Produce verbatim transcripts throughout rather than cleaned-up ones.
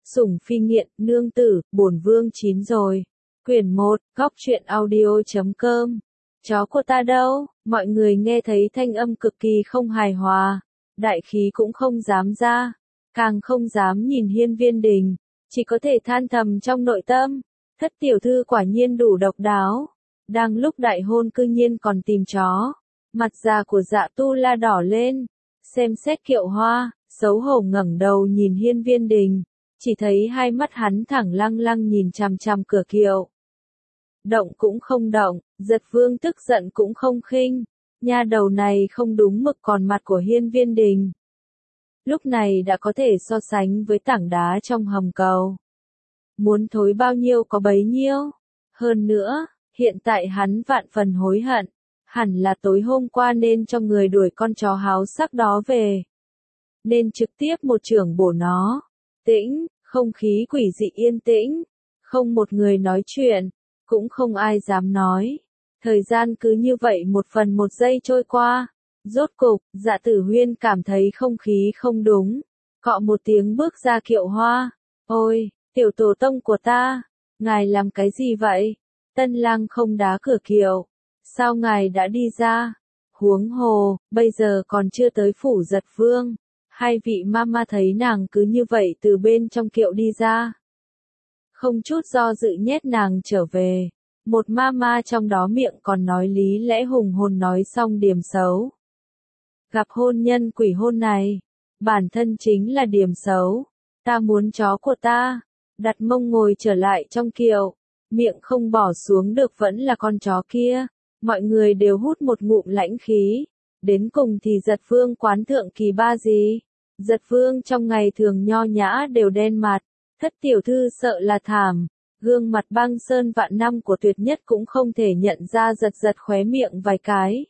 Sủng phi nghiện, nương tử, bổn vương chín rồi. Quyển một, góc truyện audio chấm com. Chó của ta đâu? Mọi người nghe thấy thanh âm cực kỳ không hài hòa. Đại khí cũng không dám ra. Càng không dám nhìn Hiên Viên Đình. Chỉ có thể than thầm trong nội tâm. Thất tiểu thư quả nhiên đủ độc đáo. Đang lúc đại hôn cư nhiên còn tìm chó. Mặt già của Dạ Tu La đỏ lên. Xem xét Kiệu Hoa, xấu hổ ngẩng đầu nhìn Hiên Viên Đình. Chỉ thấy hai mắt hắn thẳng lăng lăng nhìn chằm chằm cửa kiệu. Động cũng không động, Giật Vương tức giận cũng không khinh. Nha đầu này không đúng mực còn mặt của Hiên Viên Đình. Lúc này đã có thể so sánh với tảng đá trong hầm cầu. Muốn thối bao nhiêu có bấy nhiêu. Hơn nữa, hiện tại hắn vạn phần hối hận. Hẳn là tối hôm qua nên cho người đuổi con chó háo sắc đó về. Nên trực tiếp một chưởng bổ nó. Tĩnh, không khí quỷ dị yên tĩnh. Không một người nói chuyện. Cũng không ai dám nói. Thời gian cứ như vậy một phần một giây trôi qua. Rốt cục, Dạ Tử Huyên cảm thấy không khí không đúng. Cọ một tiếng bước ra Kiệu Hoa. Ôi, tiểu tổ tông của ta. Ngài làm cái gì vậy? Tân lang không đá cửa kiệu. Sao ngài đã đi ra? Huống hồ, bây giờ còn chưa tới phủ Giật Vương. Hai vị mama thấy nàng cứ như vậy từ bên trong kiệu đi ra. Không chút do dự nhét nàng trở về. Một mama trong đó miệng còn nói lý lẽ hùng hồn nói xong điểm xấu. Gặp hôn nhân quỷ hôn này. Bản thân chính là điểm xấu. Ta muốn chó của ta. Đặt mông ngồi trở lại trong kiệu. Miệng không bỏ xuống được vẫn là con chó kia. Mọi người đều hút một ngụm lãnh khí. Đến cùng thì Giật Vương quán thượng kỳ ba gì? Giật Vương trong ngày thường nho nhã đều đen mặt. Thất tiểu thư sợ là thảm. Gương mặt băng sơn vạn năm của Tuyệt Nhất cũng không thể nhận ra giật giật khóe miệng vài cái.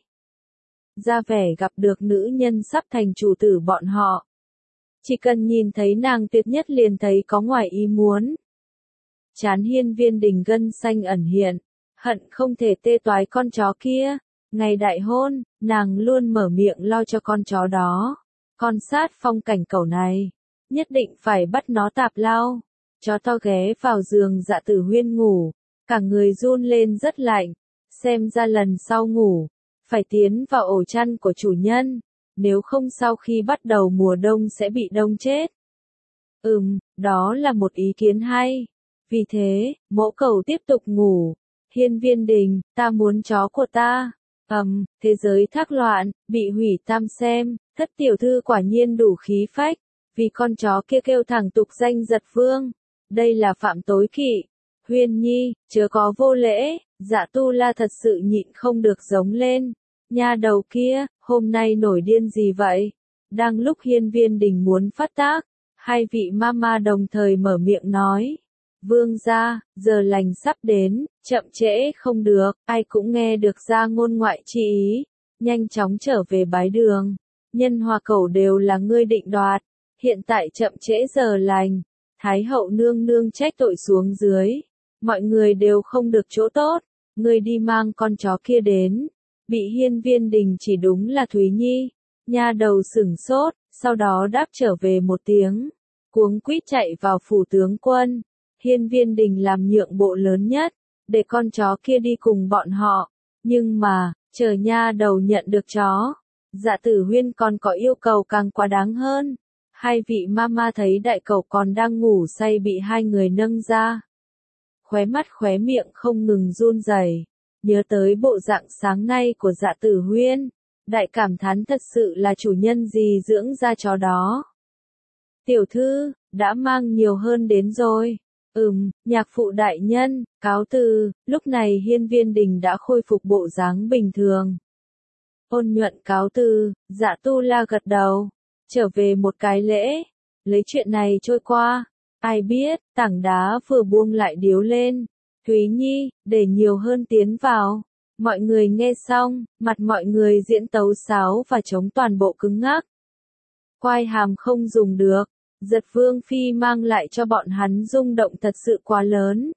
Ra vẻ gặp được nữ nhân sắp thành chủ tử bọn họ. Chỉ cần nhìn thấy nàng Tuyệt Nhất liền thấy có ngoài ý muốn. Chán Hiên Viên Đình gân xanh ẩn hiện. Hận không thể tê toái con chó kia. Ngày đại hôn, nàng luôn mở miệng lo cho con chó đó. Con sát phong cảnh cẩu này. Nhất định phải bắt nó tạp lao. Chó to ghé vào giường Dạ Tử Huyên ngủ. Cả người run lên rất lạnh. Xem ra lần sau ngủ. Phải tiến vào ổ chăn của chủ nhân. Nếu không sau khi bắt đầu mùa đông sẽ bị đông chết. Ừm, đó là một ý kiến hay. Vì thế, mỗ cầu tiếp tục ngủ. Hiên Viên Đình, ta muốn chó của ta. Ầm, um, thế giới thác loạn, bị hủy tam xem, thất tiểu thư quả nhiên đủ khí phách. Vì con chó kia kêu thẳng tục danh Giật Vương. Đây là phạm tối kỵ. Huyên Nhi, chớ có vô lễ. Dạ Tu La thật sự nhịn không được giống lên. Nha đầu kia, hôm nay nổi điên gì vậy? Đang lúc Hiên Viên Đình muốn phát tác, hai vị mama đồng thời mở miệng nói. Vương gia, giờ lành sắp đến, chậm trễ không được, ai cũng nghe được ra ngôn ngoại chi ý. Nhanh chóng trở về bái đường. Nhân hòa cẩu đều là ngươi định đoạt. Hiện tại chậm trễ giờ lành. Thái hậu nương nương trách tội xuống dưới. Mọi người đều không được chỗ tốt. Ngươi đi mang con chó kia đến. Bị Hiên Viên Đình chỉ đúng là Thúy Nhi. Nha đầu sửng sốt, sau đó đáp trở về một tiếng. Cuống quýt chạy vào phủ tướng quân. Hiên Viên Đình làm nhượng bộ lớn nhất. Để con chó kia đi cùng bọn họ. Nhưng mà, chờ nha đầu nhận được chó. Dạ Tử Huyên còn có yêu cầu càng quá đáng hơn. Hai vị mama thấy đại cẩu còn đang ngủ say bị hai người nâng ra. Khóe mắt khóe miệng không ngừng run rẩy. Nhớ tới bộ dạng sáng nay của Dạ Tử Huyên. Đại cảm thán thật sự là chủ nhân gì dưỡng ra chó đó. Tiểu thư, đã mang nhiều hơn đến rồi. Ừm, nhạc phụ đại nhân, cáo từ. Lúc này Hiên Viên Đình đã khôi phục bộ dáng bình thường. Ôn nhuận cáo từ, Dạ Tu La gật đầu. Trở về một cái lễ. Lấy chuyện này trôi qua. Ai biết, tảng đá vừa buông lại điếu lên. Thúy Nhi, để nhiều hơn tiến vào. Mọi người nghe xong, mặt mọi người diễn tấu sáo và chống toàn bộ cứng ngắc. Quai hàm không dùng được. Giật Vương Phi mang lại cho bọn hắn rung động thật sự quá lớn.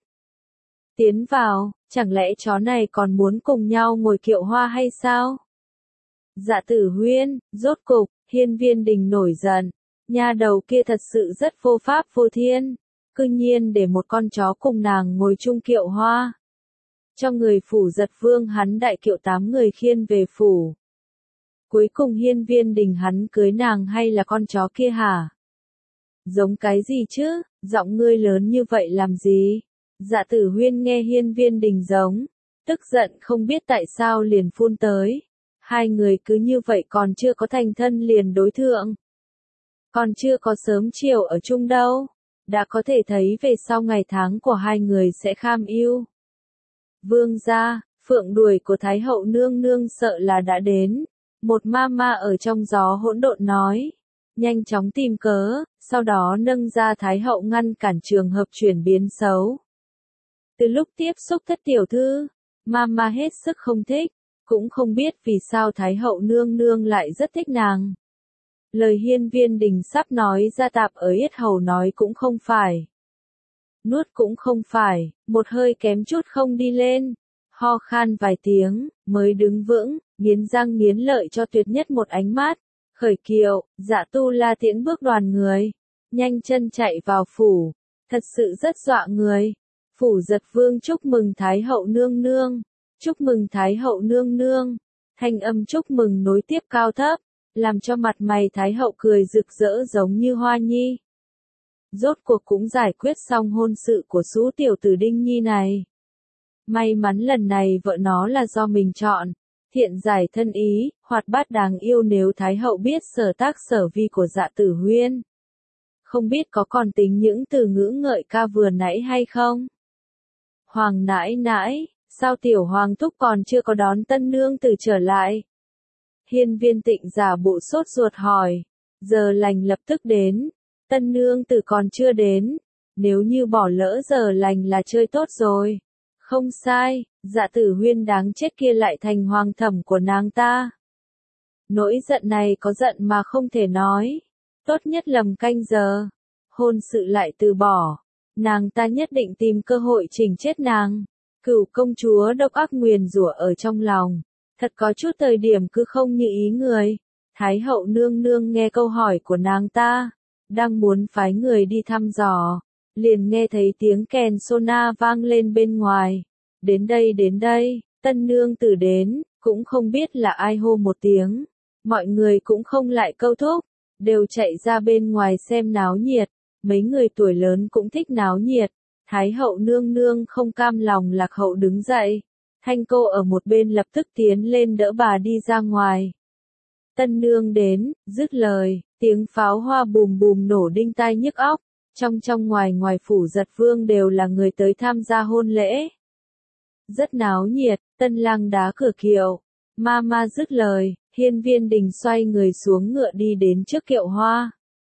Tiến vào, chẳng lẽ chó này còn muốn cùng nhau ngồi kiệu hoa hay sao? Dạ Tử Huyên, rốt cục, Hiên Viên Đình nổi giận. Nha đầu kia thật sự rất vô pháp vô thiên. cư nhiên để một con chó cùng nàng ngồi chung kiệu hoa. Cho người phủ giật vương hắn đại kiệu tám người khiên về phủ. Cuối cùng Hiên Viên Đình hắn cưới nàng hay là con chó kia hả? Giống cái gì chứ, giọng ngươi lớn như vậy làm gì? Dạ Tử Huyên nghe Hiên Viên Đình giống, tức giận không biết tại sao liền phun tới. Hai người cứ như vậy còn chưa có thành thân liền đối thượng. Còn chưa có sớm chiều ở chung đâu. Đã có thể thấy về sau ngày tháng của hai người sẽ kham yêu. Vương gia, phượng đuổi của Thái hậu nương nương sợ là đã đến. Một ma ma ở trong gió hỗn độn nói. Nhanh chóng tìm cớ, sau đó nâng ra Thái hậu ngăn cản trường hợp chuyển biến xấu. Từ lúc tiếp xúc thất tiểu thư, ma ma hết sức không thích, cũng không biết vì sao Thái hậu nương nương lại rất thích nàng. Lời Hiên Viên Đình sắp nói ra tạp ở yết hầu nói cũng không phải. Nuốt cũng không phải, một hơi kém chút không đi lên. Ho khan vài tiếng, mới đứng vững, nghiến răng nghiến lợi cho tuyệt nhất một ánh mắt. Khởi kiệu, Dạ Tu La tiễn bước đoàn người. Nhanh chân chạy vào phủ. Thật sự rất dọa người. Phủ giật vương chúc mừng Thái hậu nương nương. Chúc mừng Thái hậu nương nương. Thanh âm chúc mừng nối tiếp cao thấp. Làm cho mặt mày Thái hậu cười rực rỡ giống như hoa nhi. Rốt cuộc cũng giải quyết xong hôn sự của Sú tiểu tử Đinh Nhi này. May mắn lần này vợ nó là do mình chọn. Thiện giải thân ý, hoạt bát đáng yêu nếu Thái hậu biết sở tác sở vi của Dạ Tử Huyên. Không biết có còn tính những từ ngữ ngợi ca vừa nãy hay không? Hoàng nãi nãi, sao tiểu hoàng thúc còn chưa có đón tân nương tử trở lại? Hiên Viên Tịnh giả bộ sốt ruột hỏi. Giờ lành lập tức đến. Tân nương tử còn chưa đến. Nếu như bỏ lỡ giờ lành là chơi tốt rồi. Không sai, Dạ Tử Huyên đáng chết kia lại thành hoàng thẩm của nàng ta. Nỗi giận này có giận mà không thể nói. Tốt nhất lầm canh giờ. Hôn sự lại từ bỏ. Nàng ta nhất định tìm cơ hội chỉnh chết nàng. Cửu công chúa độc ác nguyền rủa ở trong lòng. Thật có chút thời điểm cứ không như ý người. Thái hậu nương nương nghe câu hỏi của nàng ta. Đang muốn phái người đi thăm dò. Liền nghe thấy tiếng kèn sona vang lên bên ngoài. Đến đây đến đây, tân nương tử đến, cũng không biết là ai hô một tiếng. Mọi người cũng không lại câu thúc, đều chạy ra bên ngoài xem náo nhiệt. Mấy người tuổi lớn cũng thích náo nhiệt. Thái hậu nương nương không cam lòng lạc hậu đứng dậy. Thanh cô ở một bên lập tức tiến lên đỡ bà đi ra ngoài. Tân nương đến, dứt lời, tiếng pháo hoa bùm bùm nổ đinh tai nhức óc. Trong trong ngoài ngoài phủ giật vương đều là người tới tham gia hôn lễ. Rất náo nhiệt, tân lang đá cửa kiệu. Ma ma dứt lời, Hiên Viên Đình xoay người xuống ngựa đi đến trước kiệu hoa.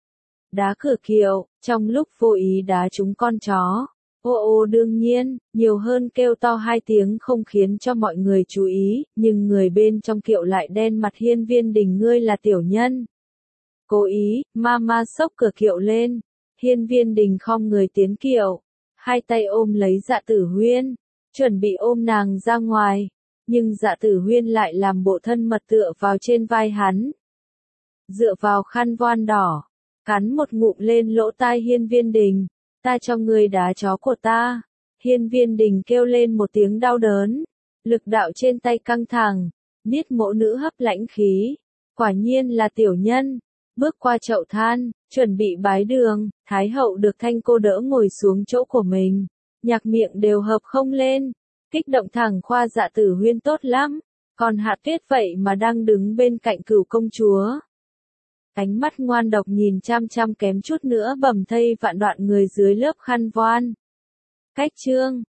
Đá cửa kiệu, trong lúc vô ý đá trúng con chó. Ô ô đương nhiên, nhiều hơn kêu to hai tiếng không khiến cho mọi người chú ý, nhưng người bên trong kiệu lại đen mặt. Hiên Viên Đình ngươi là tiểu nhân. Cố ý, ma ma xốc cửa kiệu lên. Hiên Viên Đình khom người tiến kiệu. Hai tay ôm lấy Dạ Tử Huyên. Chuẩn bị ôm nàng ra ngoài. Nhưng Dạ Tử Huyên lại làm bộ thân mật tựa vào trên vai hắn. Dựa vào khăn voan đỏ. Cắn một ngụm lên lỗ tai Hiên Viên Đình. Ta cho ngươi đá chó của ta. Hiên Viên Đình kêu lên một tiếng đau đớn. Lực đạo trên tay căng thẳng. Niết mộ nữ hấp lãnh khí. Quả nhiên là tiểu nhân. Bước qua chậu than, chuẩn bị bái đường. Thái hậu được Thanh cô đỡ ngồi xuống chỗ của mình. Nhạc miệng đều hợp không lên. Kích động thẳng khoa Dạ Tử Huyên tốt lắm. Còn Hạ Tuyết vậy mà đang đứng bên cạnh Cửu công chúa. Ánh mắt ngoan độc nhìn chăm chăm kém chút nữa bầm thây vạn đoạn người dưới lớp khăn voan. Cách chương